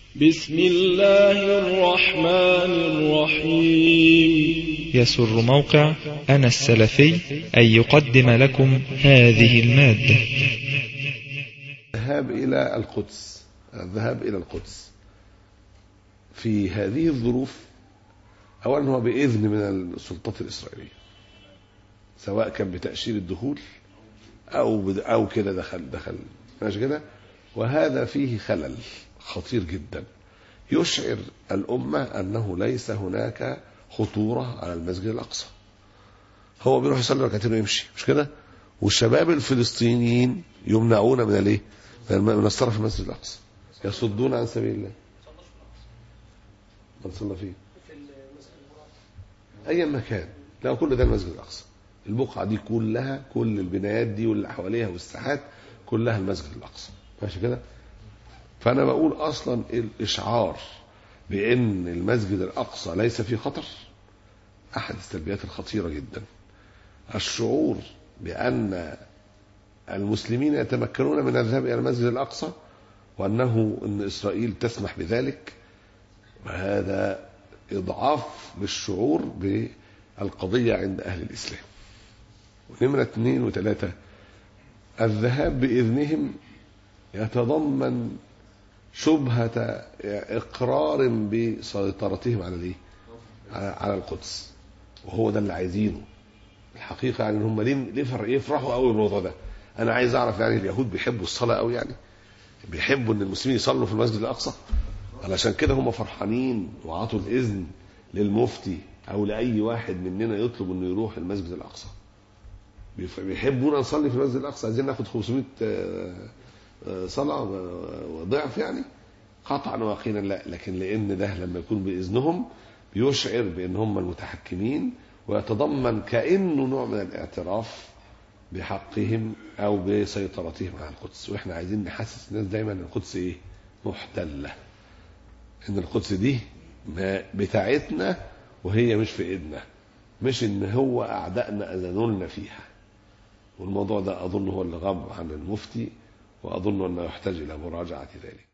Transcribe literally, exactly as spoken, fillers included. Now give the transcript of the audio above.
بسم الله الرحمن الرحيم. يسر موقع أنا السلفي أن يقدم لكم هذه المادة. الذهاب إلى القدس الذهاب إلى القدس في هذه الظروف أولا هو بإذن من السلطات الإسرائيلية، سواء كان بتأشير الدخول أو أو كده دخل دخل ماشي كده، وهذا فيه خلل خطير جدا يشعر الأمة أنه ليس هناك خطورة على المسجد الأقصى. هو بيروح يصلي ركعتين ويمشي، مش كده؟ والشباب الفلسطينيين يمنعون من الايه؟ من الصلاة في المسجد الأقصى، يصدون عن سبيل الله. من صلى فيه أي مكان، لا كل ده المسجد الأقصى، البقعة دي كلها، كل البنايات دي واللي حواليها والساحات كلها المسجد الأقصى، ماشي كده؟ فأنا بقول أصلا الإشعار بأن المسجد الأقصى ليس فيه خطر أحد السلبيات الخطيرة جدا. الشعور بأن المسلمين يتمكنون من الذهاب إلى المسجد الأقصى وأنه أن إسرائيل تسمح بذلك، وهذا إضعاف للشعور بالقضية عند أهل الإسلام. ونمرة اثنين وثلاثة، الذهاب بإذنهم يتضمن شبهة إقرار بسيطرتهم على الإيه؟ على القدس، وهو ده اللي عايزينه الحقيقة. يعني هم ليه ليه يفرحوا قوي بالموضوع ده؟ أنا عايز أعرف، يعني اليهود بيحبوا الصلاة قوي، يعني بيحبوا إن المسلمين يصلوا في المسجد الأقصى، علشان كده هم فرحانين وعطوا الإذن للمفتي أو لأي واحد مننا يطلب إنه يروح المسجد الأقصى. بيحبونا نصلي في المسجد الأقصى، عايزين ناخد خمسمائة صلاة وضعف، يعني قطعا ويقينا لا، لكن لأن ده لما يكون بإذنهم بيشعر بأن هم المتحكمين، ويتضمن كأنه نوع من الاعتراف بحقهم أو بسيطرتهم على القدس. وإحنا عايزين نحسس الناس دايما أن القدس إيه؟ محتلة، إن القدس دي بتاعتنا وهي مش في إيدنا، مش إن هو أعدائنا أذنوا فيها. والموضوع ده أظن هو اللي غاب عن المفتي، وأظن أنه يحتاج إلى مراجعة ذلك.